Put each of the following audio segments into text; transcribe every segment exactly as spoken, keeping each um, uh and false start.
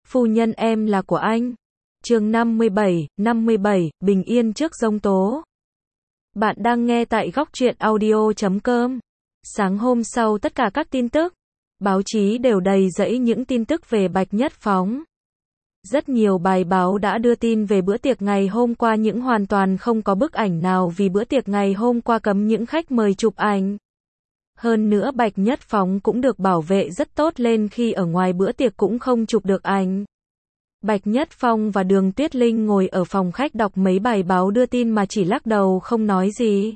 Phu nhân em là của anh. Chương năm mươi bảy, năm mươi bảy, bình yên trước giông tố. Bạn đang nghe tại góc truyện audio chấm com. Sáng hôm sau tất cả các tin tức, báo chí đều đầy rẫy những tin tức về Bạch Nhất Phóng. Rất nhiều bài báo đã đưa tin về bữa tiệc ngày hôm qua nhưng hoàn toàn không có bức ảnh nào vì bữa tiệc ngày hôm qua cấm những khách mời chụp ảnh. Hơn nữa Bạch Nhất Phóng cũng được bảo vệ rất tốt lên khi ở ngoài bữa tiệc cũng không chụp được ảnh. Bạch Nhất Phong và Đường Tuyết Linh ngồi ở phòng khách đọc mấy bài báo đưa tin mà chỉ lắc đầu không nói gì.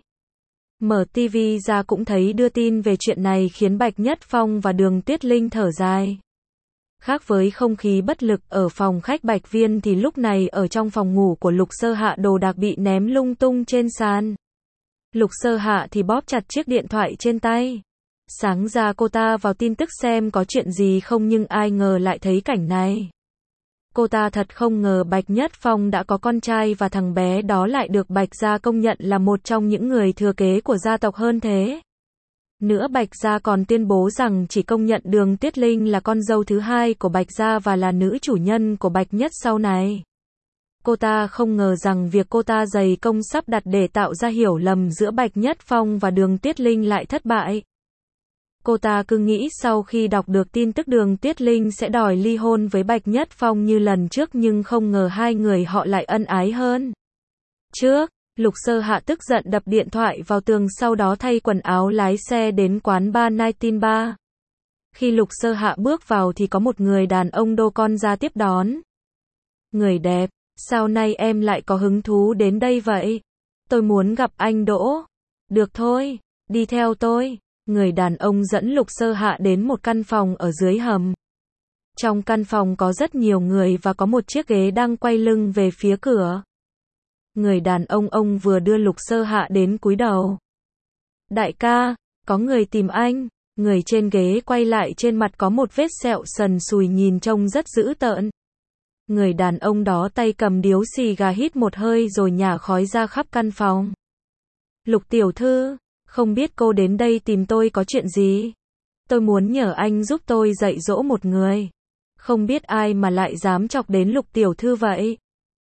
Mở ti vi ra cũng thấy đưa tin về chuyện này khiến Bạch Nhất Phong và Đường Tuyết Linh thở dài. Khác với không khí bất lực ở phòng khách Bạch Viên thì lúc này ở trong phòng ngủ của Lục Sơ Hạ đồ đạc bị ném lung tung trên sàn. Lục Sơ Hạ thì bóp chặt chiếc điện thoại trên tay. Sáng ra cô ta vào tin tức xem có chuyện gì không nhưng ai ngờ lại thấy cảnh này. Cô ta thật không ngờ Bạch Nhất Phong đã có con trai và thằng bé đó lại được Bạch gia công nhận là một trong những người thừa kế của gia tộc hơn thế. Nữa Bạch gia còn tuyên bố rằng chỉ công nhận Đường Tuyết Linh là con dâu thứ hai của Bạch gia và là nữ chủ nhân của Bạch Nhất sau này. Cô ta không ngờ rằng việc cô ta dày công sắp đặt để tạo ra hiểu lầm giữa Bạch Nhất Phong và Đường Tuyết Linh lại thất bại. Cô ta cứ nghĩ sau khi đọc được tin tức Đường Tuyết Linh sẽ đòi ly hôn với Bạch Nhất Phong như lần trước nhưng không ngờ hai người họ lại ân ái hơn trước. Lục Sơ Hạ tức giận đập điện thoại vào tường sau đó thay quần áo lái xe đến quán bar chín ba. Khi Lục Sơ Hạ bước vào thì có một người đàn ông đô con ra tiếp đón. Người đẹp, sao nay em lại có hứng thú đến đây vậy? Tôi muốn gặp anh Đỗ. Được thôi, đi theo tôi. Người đàn ông dẫn Lục Sơ Hạ đến một căn phòng ở dưới hầm. Trong căn phòng có rất nhiều người và có một chiếc ghế đang quay lưng về phía cửa. Người đàn ông ông vừa đưa Lục Sơ Hạ đến cúi đầu. Đại ca, có người tìm anh. Người trên ghế quay lại trên mặt có một vết sẹo sần sùi nhìn trông rất dữ tợn. Người đàn ông đó tay cầm điếu xì gà hít một hơi rồi nhả khói ra khắp căn phòng. Lục tiểu thư, không biết cô đến đây tìm tôi có chuyện gì? Tôi muốn nhờ anh giúp tôi dạy dỗ một người. Không biết ai mà lại dám chọc đến Lục tiểu thư vậy?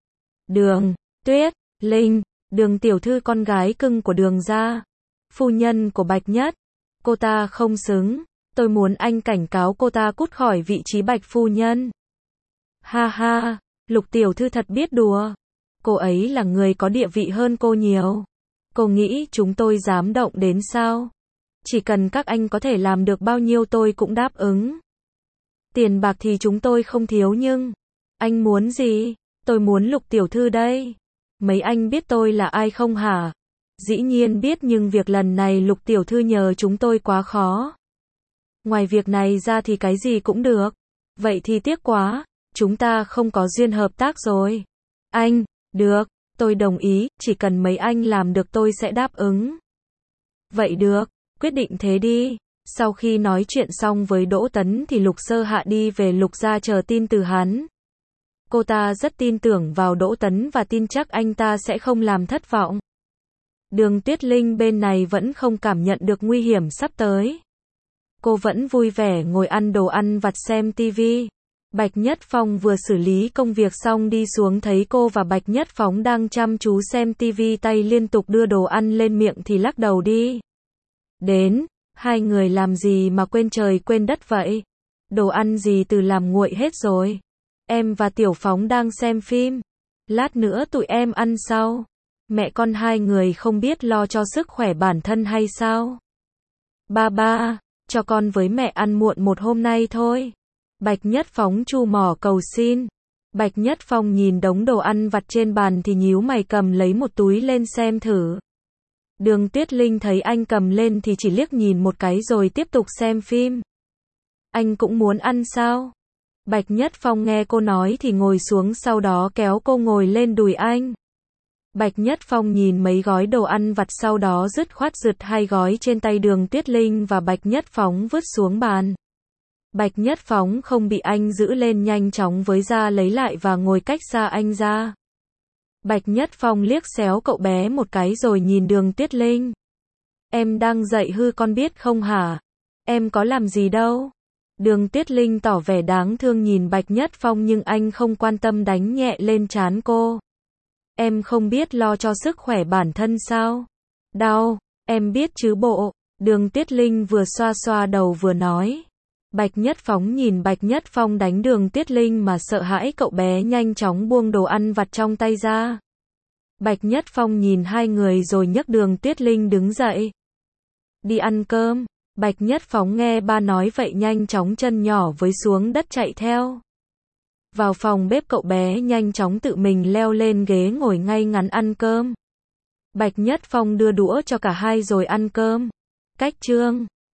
Đường Tuyết Linh, Đường tiểu thư con gái cưng của Đường gia, phu nhân của Bạch Nhất. Cô ta không xứng. Tôi muốn anh cảnh cáo cô ta cút khỏi vị trí Bạch phu nhân. Ha ha, Lục tiểu thư thật biết đùa. Cô ấy là người có địa vị hơn cô nhiều. Cô nghĩ chúng tôi dám động đến sao? Chỉ cần các anh có thể làm được bao nhiêu tôi cũng đáp ứng. Tiền bạc thì chúng tôi không thiếu nhưng... Anh muốn gì? Tôi muốn Lục tiểu thư đây. Mấy anh biết tôi là ai không hả? Dĩ nhiên biết nhưng việc lần này Lục tiểu thư nhờ chúng tôi quá khó. Ngoài việc này ra thì cái gì cũng được. Vậy thì tiếc quá. Chúng ta không có duyên hợp tác rồi. Anh, được. Tôi đồng ý, chỉ cần mấy anh làm được tôi sẽ đáp ứng. Vậy được, quyết định thế đi. Sau khi nói chuyện xong với Đỗ Tấn thì Lục Sơ Hạ đi về Lục gia chờ tin từ hắn. Cô ta rất tin tưởng vào Đỗ Tấn và tin chắc anh ta sẽ không làm thất vọng. Đường Tuyết Linh bên này vẫn không cảm nhận được nguy hiểm sắp tới. Cô vẫn vui vẻ ngồi ăn đồ ăn vặt xem tivi. Bạch Nhất Phong vừa xử lý công việc xong đi xuống thấy cô và Bạch Nhất Phóng đang chăm chú xem tivi tay liên tục đưa đồ ăn lên miệng thì lắc đầu đi. Đến, hai người làm gì mà quên trời quên đất vậy? Đồ ăn gì từ làm nguội hết rồi. Em và Tiểu Phóng đang xem phim. Lát nữa tụi em ăn sau. Mẹ con hai người không biết lo cho sức khỏe bản thân hay sao? Ba ba, cho con với mẹ ăn muộn một hôm nay thôi. Bạch Nhất Phóng chu mỏ cầu xin. Bạch Nhất Phong nhìn đống đồ ăn vặt trên bàn thì nhíu mày cầm lấy một túi lên xem thử. Đường Tuyết Linh thấy anh cầm lên thì chỉ liếc nhìn một cái rồi tiếp tục xem phim. Anh cũng muốn ăn sao? Bạch Nhất Phong nghe cô nói thì ngồi xuống sau đó kéo cô ngồi lên đùi anh. Bạch Nhất Phong nhìn mấy gói đồ ăn vặt sau đó dứt khoát giật hai gói trên tay Đường Tuyết Linh và Bạch Nhất Phóng vứt xuống bàn. Bạch Nhất Phóng không bị anh giữ lên nhanh chóng với ra lấy lại và ngồi cách xa anh ra. Bạch Nhất Phong liếc xéo cậu bé một cái rồi nhìn Đường Tuyết Linh. Em đang dạy hư con biết không hả? Em có làm gì đâu. Đường Tuyết Linh tỏ vẻ đáng thương nhìn Bạch Nhất Phong nhưng anh không quan tâm đánh nhẹ lên trán cô. Em không biết lo cho sức khỏe bản thân sao? Đau, em biết chứ bộ. Đường Tuyết Linh vừa xoa xoa đầu vừa nói. Bạch Nhất Phong nhìn Bạch Nhất Phong đánh Đường Tuyết Linh mà sợ hãi, cậu bé nhanh chóng buông đồ ăn vặt trong tay ra. Bạch Nhất Phong nhìn hai người rồi nhấc Đường Tuyết Linh đứng dậy. Đi ăn cơm. Bạch Nhất Phong nghe ba nói vậy nhanh chóng chân nhỏ với xuống đất chạy theo. Vào phòng bếp, cậu bé nhanh chóng tự mình leo lên ghế ngồi ngay ngắn ăn cơm. Bạch Nhất Phong đưa đũa cho cả hai rồi ăn cơm. Cách chương